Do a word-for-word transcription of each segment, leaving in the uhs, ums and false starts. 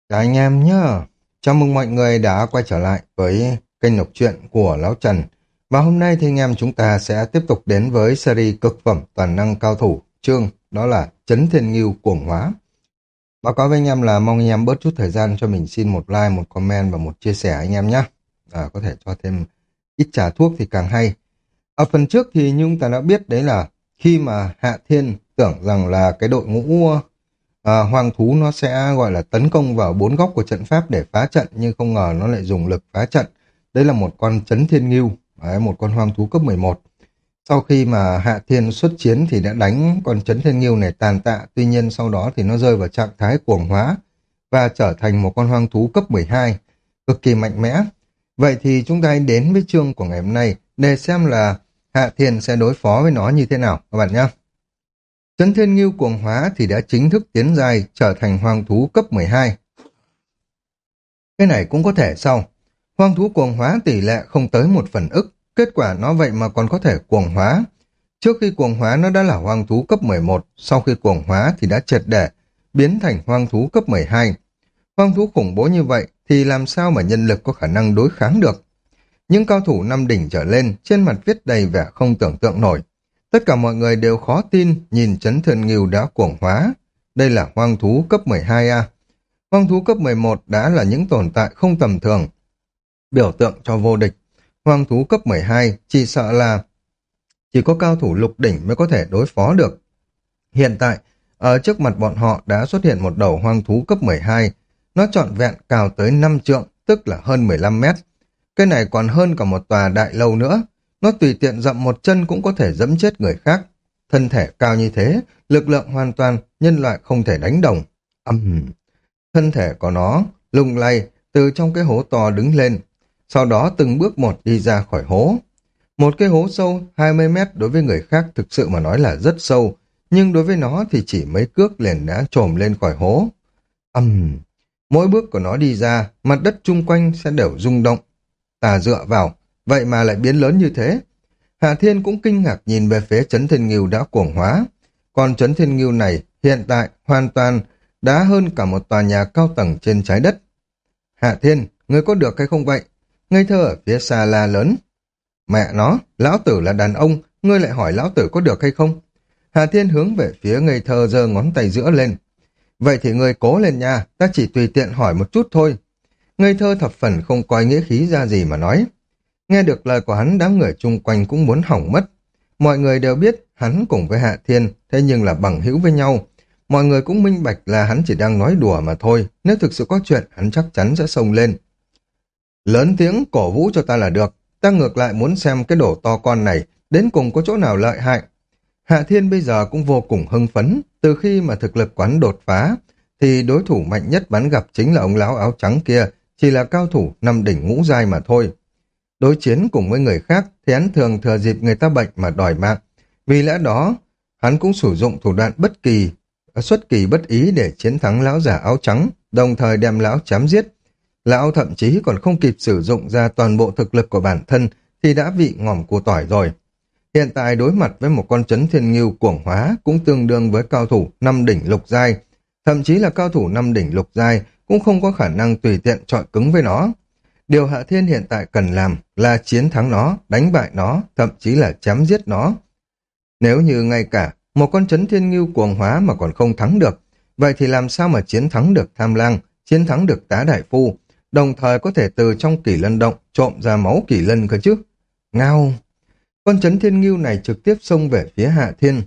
Chào anh em nhá. Chào mừng mọi người đã quay trở lại với kênh đọc truyện của Lão Trần. Và hôm nay thì anh em chúng ta sẽ tiếp tục đến với series cực phẩm toàn năng cao thủ chương đó là Chấn Thiên Ngưu Cuồng Hóa. Báo cáo với anh em là mong anh em bớt chút thời gian cho mình xin một like, một comment và một chia sẻ anh em nhé. À, có thể cho thêm ít trà thuốc thì càng hay. Ở phần trước thì như chúng ta đã biết đấy là khi mà Hạ Thiên tưởng rằng là cái đội ngũ à, hoang thú nó sẽ gọi là tấn công vào bốn góc của trận pháp để phá trận, nhưng không ngờ nó lại dùng lực phá trận. Đây là một con Chấn Thiên Ngưu, đấy, một con hoang thú cấp mười một. Sau khi mà Hạ Thiên xuất chiến thì đã đánh con Chấn Thiên Ngưu này tàn tạ, tuy nhiên sau đó thì nó rơi vào trạng thái cuồng hóa và trở thành một con hoang thú cấp mười hai, cực kỳ mạnh mẽ. Vậy thì chúng ta hãy đến với chương của ngày hôm nay để xem là Hạ Thiên sẽ đối phó với nó như thế nào các bạn nhé. Chấn Thiên Ngưu Cuồng Hóa thì đã chính thức tiến giai trở thành hoang thú cấp mười hai. Cái này cũng có thể sau. Hoang thú cuồng hóa tỷ lệ không tới một phần ức, kết quả nó vậy mà còn có thể cuồng hóa. Trước khi cuồng hóa nó đã là hoang thú cấp mười một, sau khi cuồng hóa thì đã triệt để biến thành hoang thú cấp mười hai. Hoang thú khủng bố như vậy thì làm sao mà nhân lực có khả năng đối kháng được. Những cao thủ năm đỉnh trở lên trên mặt viết đầy vẻ không tưởng tượng nổi. Tất cả mọi người đều khó tin nhìn Chấn Thiên Ngưu đã cuồng hóa. Đây là hoang thú cấp mười hai a. Hoang thú cấp mười một đã là những tồn tại không tầm thường, biểu tượng cho vô địch. Hoang thú cấp mười hai chỉ sợ là chỉ có cao thủ lục đỉnh mới có thể đối phó được. Hiện tại, ở trước mặt bọn họ đã xuất hiện một đầu hoang thú cấp mười hai. Nó trọn vẹn cao tới năm trượng, tức là hơn mười lăm mét. Cái này còn hơn cả một tòa đại lâu nữa. Nó tùy tiện dậm một chân cũng có thể dẫm chết người khác. Thân thể cao như thế, lực lượng hoàn toàn nhân loại không thể đánh đồng. Âm um. Thân thể của nó lung lay từ trong cái hố to đứng lên, sau đó từng bước một đi ra khỏi hố. Một cái hố sâu hai mươi mét đối với người khác thực sự mà nói là rất sâu, nhưng đối với nó thì chỉ mấy cước liền đã trồm lên khỏi hố. Âm um. Mỗi bước của nó đi ra, mặt đất chung quanh sẽ đều rung động. Ta dựa vào, vậy mà lại biến lớn như thế. Hạ Thiên cũng kinh ngạc nhìn về phía Chấn Thiên Ngưu đã cuồng hóa. Còn Chấn Thiên Ngưu này hiện tại hoàn toàn đã hơn cả một tòa nhà cao tầng trên trái đất. Hạ Thiên, ngươi có được hay không vậy? Ngây thơ ở phía xa la lớn. Mẹ nó, lão tử là đàn ông, ngươi lại hỏi lão tử có được hay không? Hạ Thiên hướng về phía ngây thơ giơ ngón tay giữa lên. Vậy thì ngươi cố lên nha, ta chỉ tùy tiện hỏi một chút thôi. Ngây thơ thập phần không coi nghĩa khí ra gì mà nói. Nghe được lời của hắn, đám người chung quanh cũng muốn hỏng mất. Mọi người đều biết hắn cùng với Hạ Thiên, thế nhưng là bằng hữu với nhau. Mọi người cũng minh bạch là hắn chỉ đang nói đùa mà thôi, nếu thực sự có chuyện hắn chắc chắn sẽ xông lên. Lớn tiếng cổ vũ cho ta là được, ta ngược lại muốn xem cái đổ to con này đến cùng có chỗ nào lợi hại. Hạ Thiên bây giờ cũng vô cùng hưng phấn, từ khi mà thực lực quán đột phá, thì đối thủ mạnh nhất bắn gặp chính là ông lão áo trắng kia, chỉ là cao thủ năm đỉnh ngũ giai mà thôi. Đối chiến cùng với người khác thì hắn thường thừa dịp người ta bệnh mà đòi mạng. Vì lẽ đó, hắn cũng sử dụng thủ đoạn bất kỳ, xuất kỳ bất ý để chiến thắng lão giả áo trắng, đồng thời đem lão chém giết. Lão thậm chí còn không kịp sử dụng ra toàn bộ thực lực của bản thân thì đã vị ngòm củ tỏi rồi. Hiện tại đối mặt với một con Chấn Thiên Ngưu cuồng hóa cũng tương đương với cao thủ năm đỉnh lục giai, thậm chí là cao thủ năm đỉnh lục giai cũng không có khả năng tùy tiện chọi cứng với nó. Điều Hạ Thiên hiện tại cần làm là chiến thắng nó, đánh bại nó, thậm chí là chém giết nó. Nếu như ngay cả một con Chấn Thiên Ngưu cuồng hóa mà còn không thắng được, vậy thì làm sao mà chiến thắng được Tham Lang, chiến thắng được Tá Đại Phu, đồng thời có thể từ trong Kỷ Lân động trộm ra máu Kỷ Lân cơ chứ? Ngao! Con Chấn Thiên Ngưu này trực tiếp xông về phía Hạ Thiên.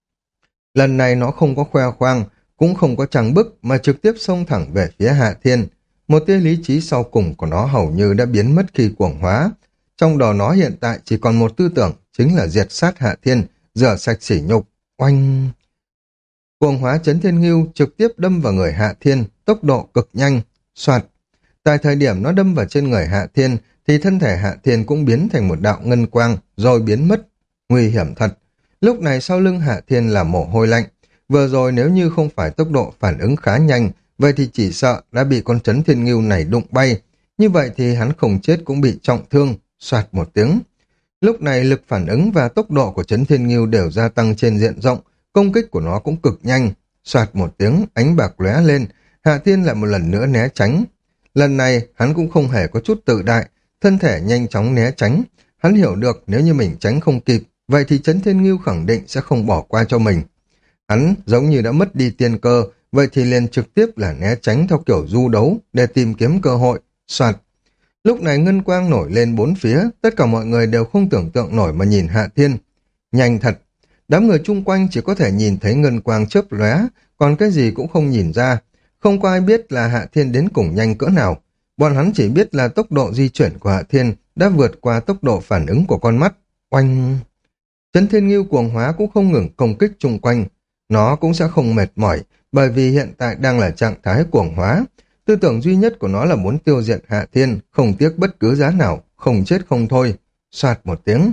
Lần này nó không có khoe khoang, cũng không có trăng bức mà trực tiếp xông thẳng về phía Hạ Thiên. Một tia lý trí sau cùng của nó hầu như đã biến mất khi cuồng hóa. Trong đầu nó hiện tại chỉ còn một tư tưởng, chính là diệt sát Hạ Thiên, rửa sạch sỉ nhục. Oanh! Cuồng hóa Chấn Thiên Ngưu trực tiếp đâm vào người Hạ Thiên, tốc độ cực nhanh, soạt. Tại thời điểm nó đâm vào trên người Hạ Thiên, thì thân thể Hạ Thiên cũng biến thành một đạo ngân quang, rồi biến mất. Nguy hiểm thật. Lúc này sau lưng Hạ Thiên là mồ hôi lạnh. Vừa rồi nếu như không phải tốc độ phản ứng khá nhanh, vậy thì chỉ sợ đã bị con Chấn Thiên Ngưu này đụng bay. Như vậy thì hắn không chết cũng bị trọng thương, soạt một tiếng. Lúc này lực phản ứng và tốc độ của Chấn Thiên Ngưu đều gia tăng trên diện rộng, công kích của nó cũng cực nhanh. Soạt một tiếng, ánh bạc lóe lên, Hạ Thiên lại một lần nữa né tránh. Lần này hắn cũng không hề có chút tự đại, thân thể nhanh chóng né tránh. Hắn hiểu được nếu như mình tránh không kịp, vậy thì Trấn Thiên Ngưu khẳng định sẽ không bỏ qua cho mình. Hắn giống như đã mất đi tiên cơ, vậy thì liền trực tiếp là né tránh theo kiểu du đấu để tìm kiếm cơ hội. Soạt. Lúc này ngân quang nổi lên bốn phía, tất cả mọi người đều không tưởng tượng nổi mà nhìn Hạ Thiên. Nhanh thật. Đám người chung quanh chỉ có thể nhìn thấy ngân quang chớp lóe, còn cái gì cũng không nhìn ra. Không có ai biết là Hạ Thiên đến cùng nhanh cỡ nào. Bọn hắn chỉ biết là tốc độ di chuyển của Hạ Thiên đã vượt qua tốc độ phản ứng của con mắt. Oanh! Trấn Thiên Ngưu cuồng hóa cũng không ngừng công kích chung quanh. Nó cũng sẽ không mệt mỏi, bởi vì hiện tại đang là trạng thái cuồng hóa. Tư tưởng duy nhất của nó là muốn tiêu diệt Hạ Thiên, không tiếc bất cứ giá nào, không chết không thôi. Soạt một tiếng.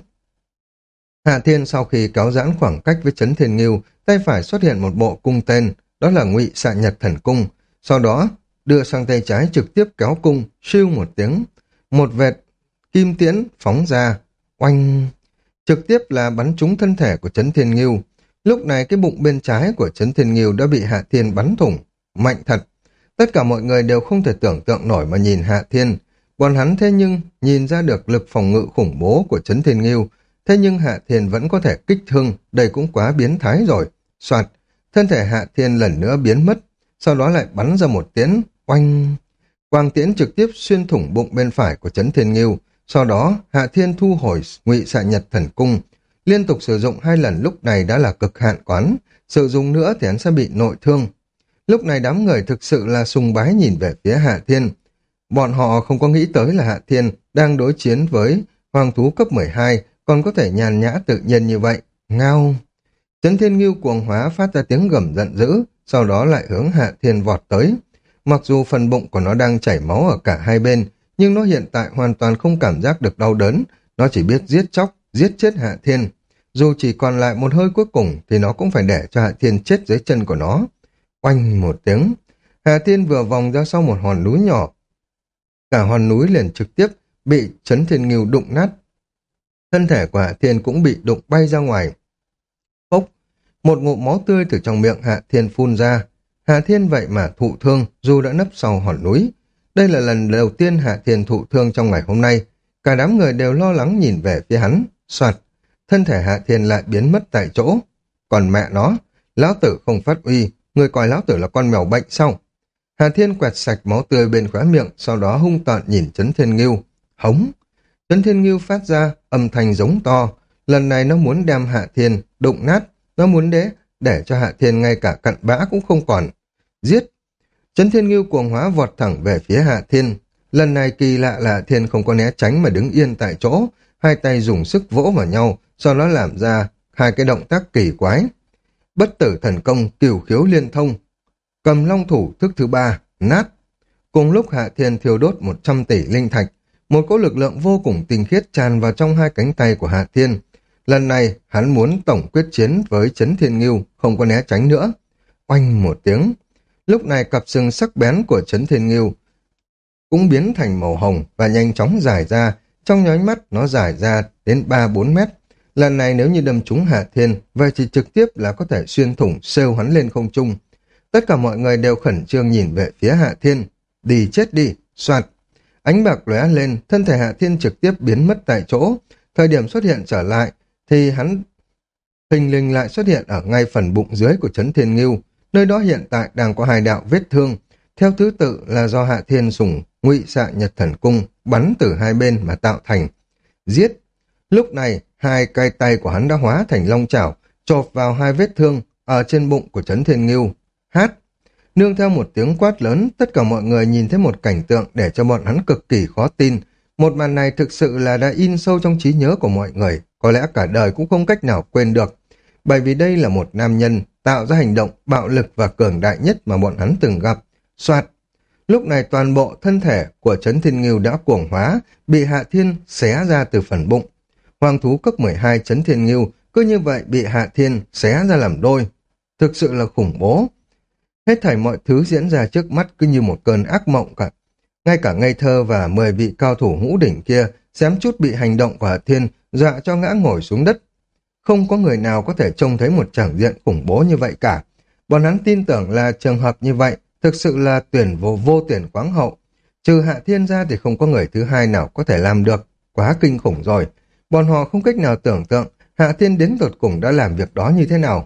Hạ Thiên sau khi kéo giãn khoảng cách với Trấn Thiên Ngưu, tay phải xuất hiện một bộ cung tên, đó là Ngụy Xạ Nhật Thần Cung. Sau đó, đưa sang tay trái trực tiếp kéo cung, siêu một tiếng. Một vệt kim tiễn phóng ra, oanh, trực tiếp là bắn trúng thân thể của Trấn Thiên Ngưu. Lúc này cái bụng bên trái của Trấn Thiên Ngưu đã bị Hạ Thiên bắn thủng, mạnh thật. Tất cả mọi người đều không thể tưởng tượng nổi mà nhìn Hạ Thiên. Bọn hắn thế nhưng nhìn ra được lực phòng ngự khủng bố của Trấn Thiên Ngưu. Thế nhưng Hạ Thiên vẫn có thể kích thương, đây cũng quá biến thái rồi. Soạt, thân thể Hạ Thiên lần nữa biến mất, sau đó lại bắn ra một tiễn, oanh. Quang tiễn trực tiếp xuyên thủng bụng bên phải của Trấn Thiên Ngưu. Sau đó, Hạ Thiên thu hồi Ngụy Xạ Nhật Thần Cung. Liên tục sử dụng hai lần lúc này đã là cực hạn quán, sử dụng nữa thì hắn sẽ bị nội thương. Lúc này đám người thực sự là sùng bái nhìn về phía Hạ Thiên. Bọn họ không có nghĩ tới là Hạ Thiên đang đối chiến với hoàng thú cấp mười hai, còn có thể nhàn nhã tự nhiên như vậy. Ngao! Trấn Thiên Ngưu cuồng hóa phát ra tiếng gầm giận dữ, sau đó lại hướng Hạ Thiên vọt tới. Mặc dù phần bụng của nó đang chảy máu ở cả hai bên, nhưng nó hiện tại hoàn toàn không cảm giác được đau đớn, nó chỉ biết giết chóc, giết chết Hạ Thiên. Dù chỉ còn lại một hơi cuối cùng thì nó cũng phải để cho Hạ Thiên chết dưới chân của nó. Oanh một tiếng, Hạ Thiên vừa vòng ra sau một hòn núi nhỏ. Cả hòn núi liền trực tiếp bị Trấn Thiên Ngưu đụng nát. Thân thể của Hạ Thiên cũng bị đụng bay ra ngoài. Phốc, một ngụm máu tươi từ trong miệng Hạ Thiên phun ra. Hạ Thiên vậy mà thụ thương dù đã nấp sau hòn núi. Đây là lần đầu tiên Hạ Thiên thụ thương trong ngày hôm nay. Cả đám người đều lo lắng nhìn về phía hắn. Soạt, thân thể Hạ Thiên lại biến mất tại chỗ. Còn mẹ nó, lão tử không phát uy, người coi lão tử là con mèo bệnh sao? Hạ Thiên quẹt sạch máu tươi bên khóe miệng, sau đó hung tợn nhìn Trấn Thiên Ngưu. Hống! Trấn Thiên Ngưu phát ra âm thanh giống to. Lần này nó muốn đem Hạ Thiên đụng nát, nó muốn để, để cho Hạ Thiên ngay cả cặn bã cũng không còn. Giết! Trấn Thiên Ngưu cuồng hóa vọt thẳng về phía Hạ Thiên. Lần này kỳ lạ là Hạ Thiên không có né tránh mà đứng yên tại chỗ, hai tay dùng sức vỗ vào nhau, sau đó làm ra hai cái động tác kỳ quái. Bất tử thần công, cửu khiếu liên thông. Cầm long thủ thức thứ ba, nát. Cùng lúc Hạ Thiên thiêu đốt một trăm tỷ linh thạch, một cỗ lực lượng vô cùng tinh khiết tràn vào trong hai cánh tay của Hạ Thiên. Lần này, hắn muốn tổng quyết chiến với Trấn Thiên Ngưu, không có né tránh nữa. Oanh một tiếng. Lúc này cặp sừng sắc bén của Trấn Thiên Ngưu cũng biến thành màu hồng và nhanh chóng dài ra. Trong nháy mắt, nó dài ra đến ba bốn mét. Lần này nếu như đâm trúng Hạ Thiên, vậy thì trực tiếp là có thể xuyên thủng xêu hắn lên không trung. Tất cả mọi người đều khẩn trương nhìn về phía Hạ Thiên. Đi chết đi, soạt. Ánh bạc lóe lên, thân thể Hạ Thiên trực tiếp biến mất tại chỗ. Thời điểm xuất hiện trở lại, thì hắn thình lình lại xuất hiện ở ngay phần bụng dưới của Trấn Thiên Ngưu. Nơi đó hiện tại đang có hai đạo vết thương. Theo thứ tự là do Hạ Thiên dùng Ngụy Xạ Nhật Thần Cung bắn từ hai bên mà tạo thành. Giết! Lúc này, hai cây tay của hắn đã hóa thành long chảo, chộp vào hai vết thương ở trên bụng của Trấn Thiên Ngưu. Hát! Nương theo một tiếng quát lớn, tất cả mọi người nhìn thấy một cảnh tượng để cho bọn hắn cực kỳ khó tin. Một màn này thực sự là đã in sâu trong trí nhớ của mọi người, có lẽ cả đời cũng không cách nào quên được. Bởi vì đây là một nam nhân tạo ra hành động bạo lực và cường đại nhất mà bọn hắn từng gặp. Soạt! Lúc này toàn bộ thân thể của Trấn Thiên Ngưu đã cuồng hóa, bị Hạ Thiên xé ra từ phần bụng. Hoàng thú cấp mười hai Trấn Thiên Ngưu cứ như vậy bị Hạ Thiên xé ra làm đôi. Thực sự là khủng bố. Hết thảy mọi thứ diễn ra trước mắt cứ như một cơn ác mộng cả. Ngay cả ngây thơ và mười vị cao thủ ngũ đỉnh kia xém chút bị hành động của Hạ Thiên dọa cho ngã ngồi xuống đất. Không có người nào có thể trông thấy một tràng diện khủng bố như vậy cả. Bọn hắn tin tưởng là trường hợp như vậy thực sự là tuyển vô, vô tuyển khoáng hậu. Trừ Hạ Thiên ra thì không có người thứ hai nào có thể làm được, quá kinh khủng rồi. Bọn họ không cách nào tưởng tượng Hạ Thiên đến tột cùng đã làm việc đó như thế nào.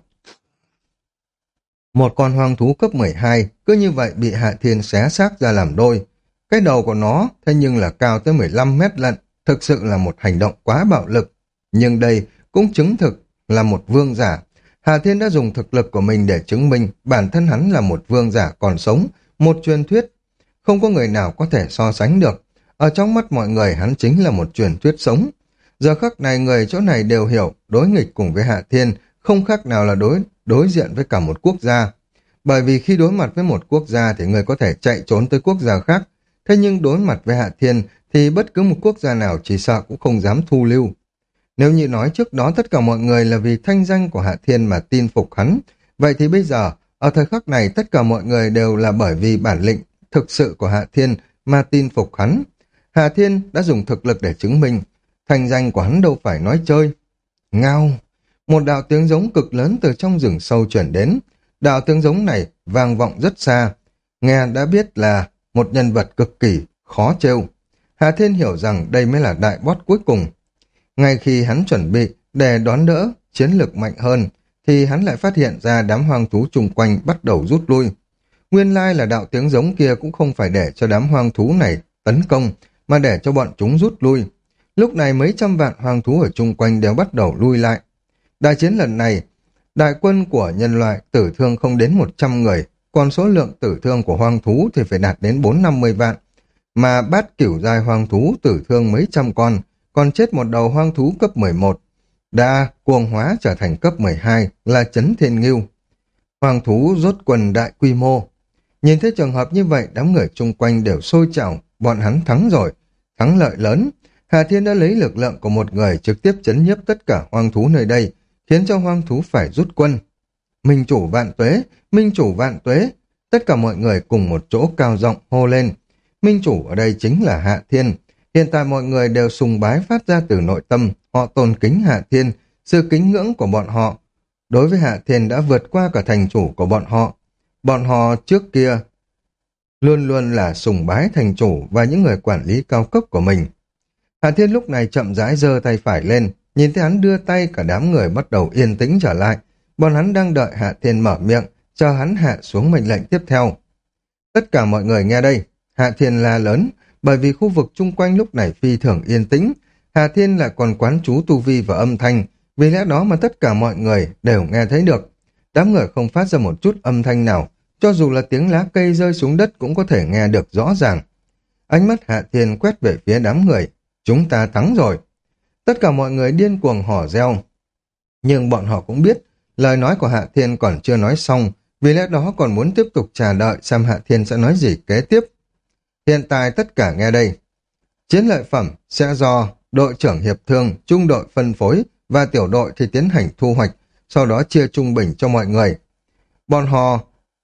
Một con hoang thú cấp mười hai cứ như vậy bị Hạ Thiên xé xác ra làm đôi. Cái đầu của nó thế nhưng là cao tới mười lăm mét lận, thực sự là một hành động quá bạo lực. Nhưng đây cũng chứng thực là một vương giả. Hạ Thiên đã dùng thực lực của mình để chứng minh bản thân hắn là một vương giả còn sống, một truyền thuyết. Không có người nào có thể so sánh được. Ở trong mắt mọi người hắn chính là một truyền thuyết sống. Giờ khắc này người chỗ này đều hiểu đối nghịch cùng với Hạ Thiên không khác nào là đối đối diện với cả một quốc gia. Bởi vì khi đối mặt với một quốc gia thì người có thể chạy trốn tới quốc gia khác. Thế nhưng đối mặt với Hạ Thiên thì bất cứ một quốc gia nào chỉ sợ cũng không dám thu lưu. Nếu như nói trước đó tất cả mọi người là vì thanh danh của Hạ Thiên mà tin phục hắn, vậy thì bây giờ, ở thời khắc này tất cả mọi người đều là bởi vì bản lĩnh thực sự của Hạ Thiên mà tin phục hắn. Hạ Thiên đã dùng thực lực để chứng minh, thành danh của hắn đâu phải nói chơi. Ngao! Một đạo tiếng giống cực lớn từ trong rừng sâu chuyển đến. Đạo tiếng giống này vang vọng rất xa. Nghe đã biết là một nhân vật cực kỳ khó trêu. Hạ Thiên hiểu rằng đây mới là đại boss cuối cùng. Ngay khi hắn chuẩn bị để đón đỡ chiến lược mạnh hơn, thì hắn lại phát hiện ra đám hoang thú chung quanh bắt đầu rút lui. Nguyên lai là đạo tiếng giống kia cũng không phải để cho đám hoang thú này tấn công, mà để cho bọn chúng rút lui. Lúc này mấy trăm vạn hoang thú ở chung quanh đều bắt đầu lui lại. Đại chiến lần này, đại quân của nhân loại tử thương không đến một trăm người, còn số lượng tử thương của hoang thú thì phải đạt đến bốn năm mươi vạn. Mà bát cửu giai hoang thú tử thương mấy trăm con, còn chết một đầu hoang thú cấp mười một. Đã cuồng hóa trở thành cấp mười hai là Chấn Thiên Ngưu. Hoang thú rốt quân đại quy mô. Nhìn thấy trường hợp như vậy, đám người chung quanh đều sôi trào, bọn hắn thắng rồi, thắng lợi lớn. Hà Thiên đã lấy lực lượng của một người trực tiếp chấn nhiếp tất cả hoang thú nơi đây, khiến cho hoang thú phải rút quân. Minh chủ vạn tuế, minh chủ vạn tuế. Tất cả mọi người cùng một chỗ cao giọng hô lên. Minh chủ ở đây chính là Hạ Thiên. Hiện tại mọi người đều sùng bái phát ra từ nội tâm, họ tôn kính Hạ Thiên, sự kính ngưỡng của bọn họ. Đối với Hạ Thiên đã vượt qua cả thành chủ của bọn họ. Bọn họ trước kia luôn luôn là sùng bái thành chủ và những người quản lý cao cấp của mình. Hạ Thiên lúc này chậm rãi giơ tay phải lên, nhìn thấy hắn đưa tay cả đám người bắt đầu yên tĩnh trở lại. Bọn hắn đang đợi Hạ Thiên mở miệng, chờ hắn hạ xuống mệnh lệnh tiếp theo. Tất cả mọi người nghe đây, Hạ Thiên la lớn, bởi vì khu vực chung quanh lúc này phi thường yên tĩnh. Hạ Thiên lại còn quán trú tu vi và âm thanh, vì lẽ đó mà tất cả mọi người đều nghe thấy được. Đám người không phát ra một chút âm thanh nào, cho dù là tiếng lá cây rơi xuống đất cũng có thể nghe được rõ ràng. Ánh mắt Hạ Thiên quét về phía đám người, chúng ta thắng rồi. Tất cả mọi người điên cuồng hò reo. Nhưng bọn họ cũng biết, lời nói của Hạ Thiên còn chưa nói xong, vì lẽ đó còn muốn tiếp tục chờ đợi xem Hạ Thiên sẽ nói gì kế tiếp. Hiện tại tất cả nghe đây. Chiến lợi phẩm sẽ do đội trưởng hiệp thương, trung đội phân phối và tiểu đội thì tiến hành thu hoạch, sau đó chia trung bình cho mọi người. Bọn họ,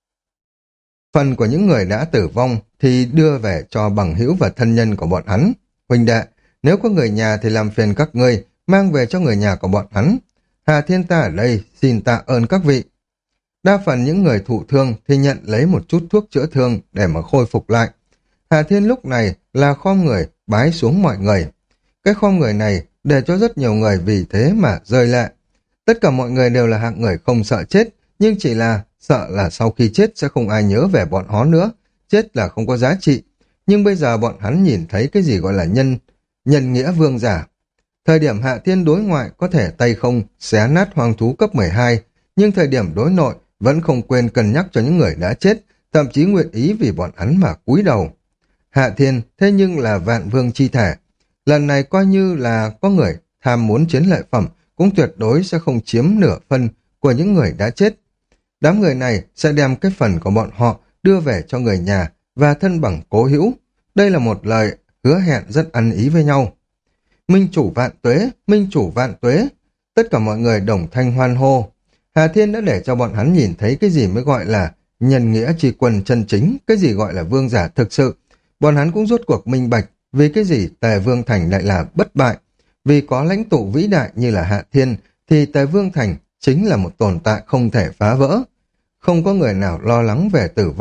phần của những người đã tử vong thì đưa về cho bằng hữu và thân nhân của bọn hắn. Huynh đệ, nếu có người nhà thì làm phiền các ngươi mang về cho người nhà của bọn hắn. Hà Thiên ta ở đây, xin tạ ơn các vị. Đa phần những người thụ thương thì nhận lấy một chút thuốc chữa thương để mà khôi phục lại. Hà Thiên lúc này là khom người bái xuống mọi người. Cái khom người này để cho rất nhiều người vì thế mà rơi lệ. Tất cả mọi người đều là hạng người không sợ chết, nhưng chỉ là sợ là sau khi chết sẽ không ai nhớ về bọn họ nữa. Chết là không có giá trị. Nhưng bây giờ bọn hắn nhìn thấy cái gì gọi là nhân, nhân nghĩa vương giả. Thời điểm Hạ Thiên đối ngoại có thể tay không xé nát hoang thú cấp mười hai, nhưng thời điểm đối nội vẫn không quên cân nhắc cho những người đã chết, thậm chí nguyện ý vì bọn hắn mà cúi đầu. Hạ Thiên thế nhưng là vạn vương chi thể. Lần này coi như là có người tham muốn chiến lợi phẩm cũng tuyệt đối sẽ không chiếm nửa phân của những người đã chết. Đám người này sẽ đem cái phần của bọn họ đưa về cho người nhà và thân bằng cố hữu. Đây là một lời hứa hẹn rất ăn ý với nhau. Minh chủ vạn tuế, minh chủ vạn tuế. Tất cả mọi người đồng thanh hoan hô. Hà Thiên đã để cho bọn hắn nhìn thấy cái gì mới gọi là nhân nghĩa tri quân chân chính, cái gì gọi là vương giả thực sự. Bọn hắn cũng rốt cuộc minh bạch vì cái gì Tề Vương Thành lại là bất bại. Vì có lãnh tụ vĩ đại như là Hạ Thiên thì Tề Vương Thành chính là một tồn tại không thể phá vỡ. Không có người nào lo lắng về tử vong,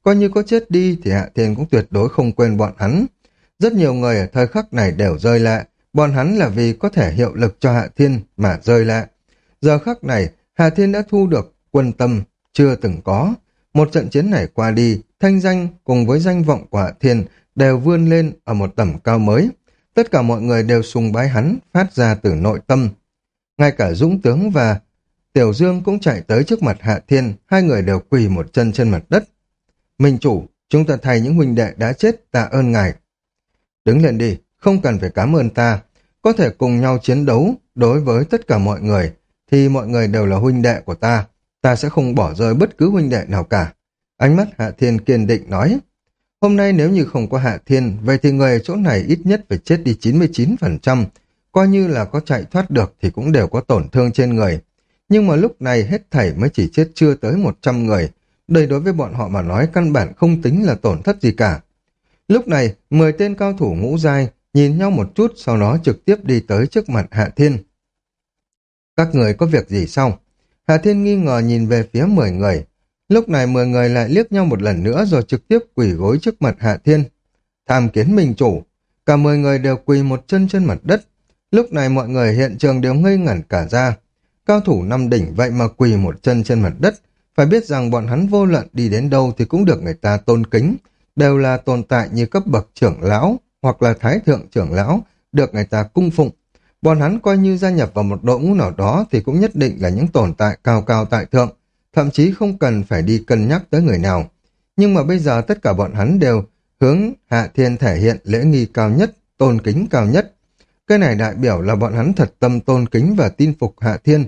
Coi như có chết đi thì Hạ Thiên cũng tuyệt đối không quên bọn hắn. Rất nhiều người ở thời khắc này đều rơi lệ, bọn hắn là vì có thể hiệu lực cho Hạ Thiên mà rơi lệ. Giờ khắc này, Hạ Thiên đã thu được quân tâm chưa từng có. Một trận chiến này qua đi, thanh danh cùng với danh vọng của Hạ Thiên đều vươn lên ở một tầm cao mới. Tất cả mọi người đều sùng bái hắn, phát ra từ nội tâm. Ngay cả Dũng Tướng và Tiểu Dương cũng chạy tới trước mặt Hạ Thiên, hai người đều quỳ một chân trên mặt đất. Minh chủ, chúng ta thay những huynh đệ đã chết tạ ơn ngài. Đứng lên đi, không cần phải cảm ơn ta. Có thể cùng nhau chiến đấu đối với tất cả mọi người, thì mọi người đều là huynh đệ của ta. Ta sẽ không bỏ rơi bất cứ huynh đệ nào cả. Ánh mắt Hạ Thiên kiên định nói. Hôm nay nếu như không có Hạ Thiên, vậy thì người ở chỗ này ít nhất phải chết đi chín mươi chín phần trăm. Coi như là có chạy thoát được thì cũng đều có tổn thương trên người. Nhưng mà lúc này hết thảy mới chỉ chết chưa tới một trăm người. Đây đối với bọn họ mà nói căn bản không tính là tổn thất gì cả. Lúc này, mười tên cao thủ ngũ giai nhìn nhau một chút, sau đó trực tiếp đi tới trước mặt Hạ Thiên. Các người có việc gì sao? Hạ Thiên nghi ngờ nhìn về phía mười người. Lúc này mười người lại liếc nhau một lần nữa rồi trực tiếp quỳ gối trước mặt Hạ Thiên. Tham kiến minh chủ. Cả mười người đều quỳ một chân trên mặt đất. Lúc này mọi người hiện trường đều ngây ngẩn cả ra. Cao thủ năm đỉnh vậy mà quỳ một chân trên mặt đất. Phải biết rằng bọn hắn vô luận đi đến đâu thì cũng được người ta tôn kính. Đều là tồn tại như cấp bậc trưởng lão hoặc là thái thượng trưởng lão, được người ta cung phụng. Bọn hắn coi như gia nhập vào một đội ngũ nào đó thì cũng nhất định là những tồn tại cao cao tại thượng, thậm chí không cần phải đi cân nhắc tới người nào. Nhưng mà bây giờ tất cả bọn hắn đều hướng Hạ Thiên thể hiện lễ nghi cao nhất, tôn kính cao nhất. Cái này đại biểu là bọn hắn thật tâm tôn kính và tin phục Hạ Thiên.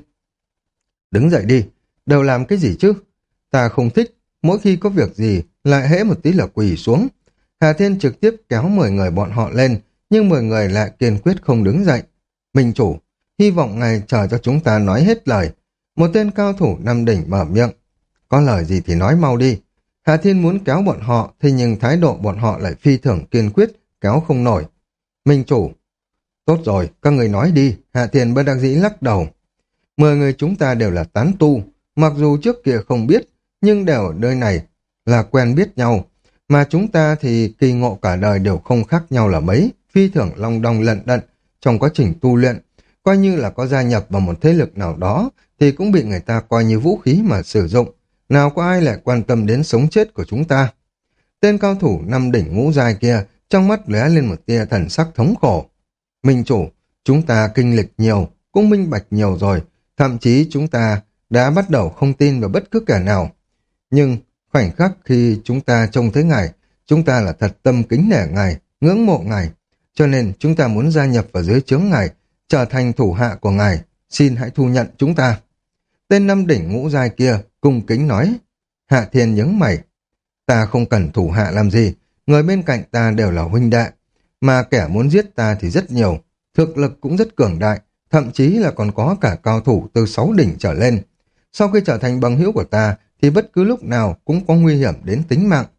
Đứng dậy đi, đều làm cái gì chứ? Ta không thích, mỗi khi có việc gì lại hễ một tí là quỳ xuống. Hạ Thiên trực tiếp kéo mười người bọn họ lên, nhưng mười người lại kiên quyết không đứng dậy. Minh chủ, hy vọng ngài chờ cho chúng ta nói hết lời. Một tên cao thủ năm đỉnh mở miệng. Có lời gì thì nói mau đi. Hạ Thiên muốn kéo bọn họ, thì nhưng thái độ bọn họ lại phi thường kiên quyết, kéo không nổi. Minh chủ, tốt rồi, các người nói đi. Hạ Thiên bất đắc dĩ lắc đầu. Mười người chúng ta đều là tán tu, mặc dù trước kia không biết, nhưng đều ở nơi này là quen biết nhau. Mà chúng ta thì kỳ ngộ cả đời đều không khác nhau là mấy, phi thường long đong lận đận trong quá trình tu luyện. Coi như là có gia nhập vào một thế lực nào đó thì cũng bị người ta coi như vũ khí mà sử dụng. Nào có ai lại quan tâm đến sống chết của chúng ta. Tên cao thủ năm đỉnh ngũ giai kia trong mắt lóe lên một tia thần sắc thống khổ. Minh chủ, chúng ta kinh lịch nhiều, cũng minh bạch nhiều rồi. Thậm chí chúng ta đã bắt đầu không tin vào bất cứ kẻ nào. Nhưng khoảnh khắc khi chúng ta trông thấy ngài, chúng ta là thật tâm kính nể ngài, ngưỡng mộ ngài. Cho nên chúng ta muốn gia nhập vào dưới trướng ngài, trở thành thủ hạ của ngài. Xin hãy thu nhận chúng ta. Tên năm đỉnh ngũ giai kia cung kính nói. Hạ Thiên nhướng mày. Ta không cần thủ hạ làm gì, người bên cạnh ta đều là huynh đệ. Mà kẻ muốn giết ta thì rất nhiều, thực lực cũng rất cường đại, thậm chí là còn có cả cao thủ từ sáu đỉnh trở lên. Sau khi trở thành bằng hữu của ta thì bất cứ lúc nào cũng có nguy hiểm đến tính mạng.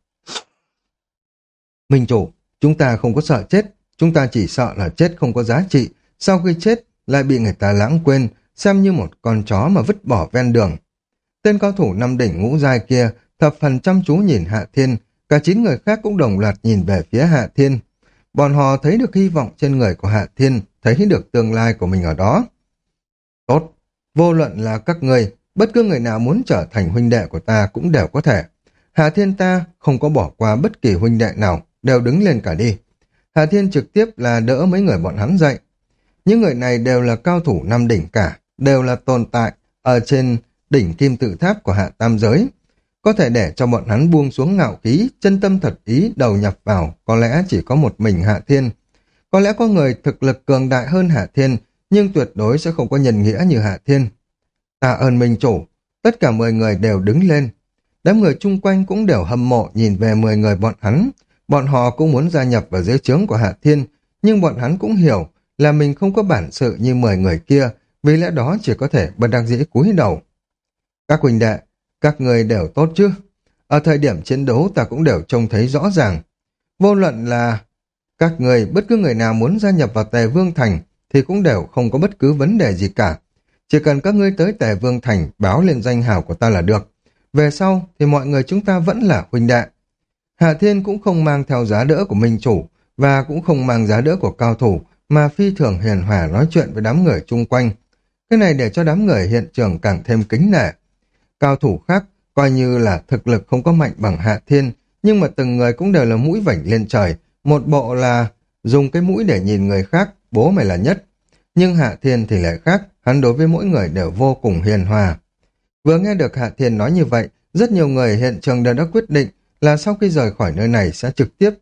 Minh chủ, chúng ta không có sợ chết, chúng ta chỉ sợ là chết không có giá trị, sau khi chết lại bị người ta lãng quên, xem như một con chó mà vứt bỏ ven đường. Tên cao thủ năm đỉnh ngũ giai kia thập phần chăm chú nhìn Hạ Thiên, cả chín người khác cũng đồng loạt nhìn về phía Hạ Thiên. Bọn họ thấy được hy vọng trên người của Hạ Thiên, thấy được tương lai của mình ở đó. Tốt, vô luận là các người, bất cứ người nào muốn trở thành huynh đệ của ta cũng đều có thể. Hạ Thiên ta không có bỏ qua bất kỳ huynh đệ nào, đều đứng lên cả đi. Hạ Thiên trực tiếp là đỡ mấy người bọn hắn dậy. Những người này đều là cao thủ năm đỉnh cả, đều là tồn tại ở trên đỉnh kim tự tháp của Hạ Tam Giới. Có thể để cho bọn hắn buông xuống ngạo khí, chân tâm thật ý đầu nhập vào, có lẽ chỉ có một mình Hạ Thiên. Có lẽ có người thực lực cường đại hơn Hạ Thiên, nhưng tuyệt đối sẽ không có nhân nghĩa như Hạ Thiên. Tạ ơn minh chủ, tất cả mười người đều đứng lên. Đám người chung quanh cũng đều hâm mộ nhìn về mười người bọn hắn. Bọn họ cũng muốn gia nhập vào dưới trướng của Hạ Thiên, nhưng bọn hắn cũng hiểu là mình không có bản sự như mười người kia, vì lẽ đó chỉ có thể bất đắc dĩ cúi đầu. Các huynh đệ, các người đều tốt chứ? Ở thời điểm chiến đấu ta cũng đều trông thấy rõ ràng. Vô luận là các người, bất cứ người nào muốn gia nhập vào Tề Vương Thành thì cũng đều không có bất cứ vấn đề gì cả. Chỉ cần các ngươi tới Tề Vương Thành báo lên danh hào của ta là được. Về sau thì mọi người chúng ta vẫn là huynh đệ. Hạ Thiên cũng không mang theo giá đỡ của minh chủ, và cũng không mang giá đỡ của cao thủ, mà phi thường hiền hòa nói chuyện với đám người chung quanh. Cái này để cho đám người hiện trường càng thêm kính nể. Cao thủ khác coi như là thực lực không có mạnh bằng Hạ Thiên, nhưng mà từng người cũng đều là mũi vảnh lên trời, một bộ là dùng cái mũi để nhìn người khác, bố mày là nhất. Nhưng Hạ Thiên thì lại khác, hắn đối với mỗi người đều vô cùng hiền hòa. Vừa nghe được Hạ Thiên nói như vậy, rất nhiều người hiện trường đều đã quyết định là sau khi rời khỏi nơi này sẽ trực tiếp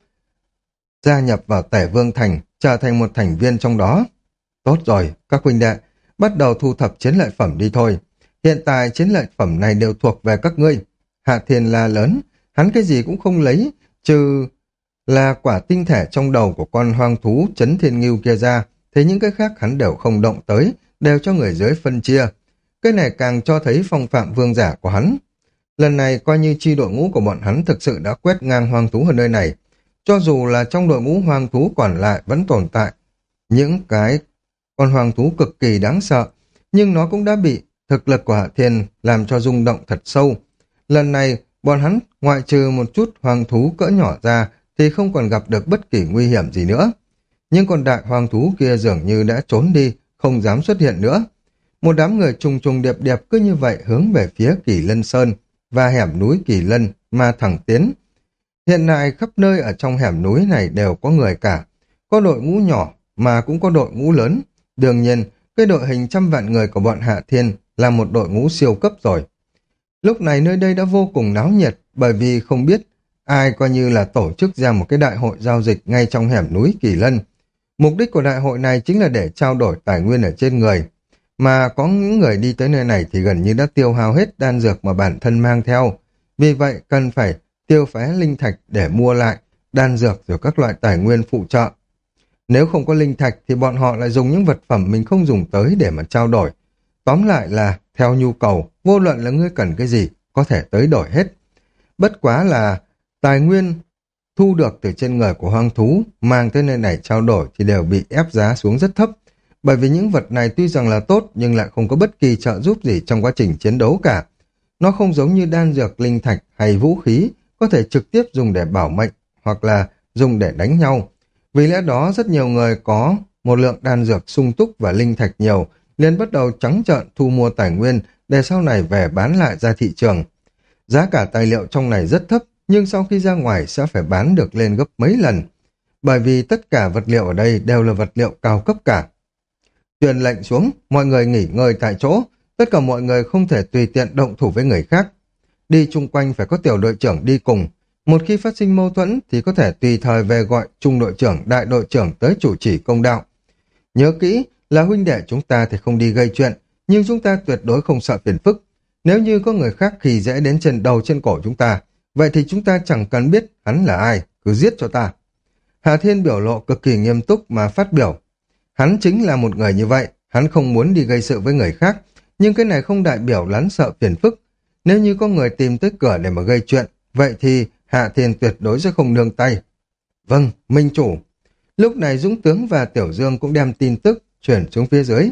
gia nhập vào Tể Vương Thành, trở thành một thành viên trong đó. Tốt rồi, các huynh đệ, bắt đầu thu thập chiến lợi phẩm đi thôi. Hiện tại chiến lợi phẩm này đều thuộc về các ngươi. Hạ Thiên la lớn, hắn cái gì cũng không lấy, trừ là quả tinh thể trong đầu của con hoang thú Chấn Thiên Ngưu kia ra, thì những cái khác hắn đều không động tới, đều cho người dưới phân chia. Cái này càng cho thấy phong phạm vương giả của hắn. Lần này coi như chi đội ngũ của bọn hắn thực sự đã quét ngang hoang thú ở nơi này. Cho dù là trong đội ngũ hoang thú còn lại vẫn tồn tại những cái con hoang thú cực kỳ đáng sợ, nhưng nó cũng đã bị thực lực của Hạ Thiên làm cho rung động thật sâu. Lần này, bọn hắn ngoại trừ một chút hoang thú cỡ nhỏ ra thì không còn gặp được bất kỳ nguy hiểm gì nữa. Nhưng con đại hoang thú kia dường như đã trốn đi, không dám xuất hiện nữa. Một đám người trùng trùng điệp điệp cứ như vậy hướng về phía Kỳ Lân Sơn và hẻm núi Kỳ Lân mà thẳng tiến. Hiện nay khắp nơi ở trong hẻm núi này đều có người cả. Có đội ngũ nhỏ mà cũng có đội ngũ lớn. Đương nhiên, cái đội hình trăm vạn người của bọn Hạ Thiên là một đội ngũ siêu cấp rồi. Lúc này nơi đây đã vô cùng náo nhiệt, bởi vì không biết ai coi như là tổ chức ra một cái đại hội giao dịch ngay trong hẻm núi Kỳ Lân. Mục đích của đại hội này chính là để trao đổi tài nguyên ở trên người. Mà có những người đi tới nơi này thì gần như đã tiêu hao hết đan dược mà bản thân mang theo. Vì vậy cần phải tiêu phí linh thạch để mua lại đan dược rồi các loại tài nguyên phụ trợ. Nếu không có linh thạch thì bọn họ lại dùng những vật phẩm mình không dùng tới để mà trao đổi. Tóm lại là theo nhu cầu, vô luận là ngươi cần cái gì, có thể tới đổi hết. Bất quá là tài nguyên thu được từ trên người của hoang thú mang tới nơi này trao đổi thì đều bị ép giá xuống rất thấp. Bởi vì những vật này tuy rằng là tốt nhưng lại không có bất kỳ trợ giúp gì trong quá trình chiến đấu cả. Nó không giống như đan dược, linh thạch hay vũ khí có thể trực tiếp dùng để bảo mệnh hoặc là dùng để đánh nhau. Vì lẽ đó rất nhiều người có một lượng đan dược sung túc và linh thạch nhiều liền bắt đầu trắng trợn thu mua tài nguyên để sau này về bán lại ra thị trường. Giá cả tài liệu trong này rất thấp nhưng sau khi ra ngoài sẽ phải bán được lên gấp mấy lần. Bởi vì tất cả vật liệu ở đây đều là vật liệu cao cấp cả. Truyền lệnh xuống, mọi người nghỉ ngơi tại chỗ, tất cả mọi người không thể tùy tiện động thủ với người khác. Đi chung quanh phải có tiểu đội trưởng đi cùng. Một khi phát sinh mâu thuẫn thì có thể tùy thời về gọi trung đội trưởng, đại đội trưởng tới chủ trì công đạo. Nhớ kỹ là huynh đệ chúng ta thì không đi gây chuyện, nhưng chúng ta tuyệt đối không sợ phiền phức. Nếu như có người khác khi dễ đến trên đầu trên cổ chúng ta, vậy thì chúng ta chẳng cần biết hắn là ai, cứ giết cho ta. Hà Thiên biểu lộ cực kỳ nghiêm túc mà phát biểu. Hắn chính là một người như vậy, hắn không muốn đi gây sự với người khác, nhưng cái này không đại biểu hắn sợ phiền phức. Nếu như có người tìm tới cửa để mà gây chuyện, vậy thì Hạ Thiên tuyệt đối sẽ không nương tay. Vâng, minh chủ. Lúc này Dũng Tướng và Tiểu Dương cũng đem tin tức chuyển xuống phía dưới.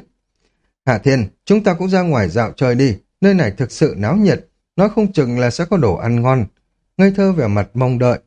Hạ Thiên, chúng ta cũng ra ngoài dạo chơi đi, nơi này thực sự náo nhiệt, nói không chừng là sẽ có đồ ăn ngon. Ngây Thơ vẻ mặt mong đợi.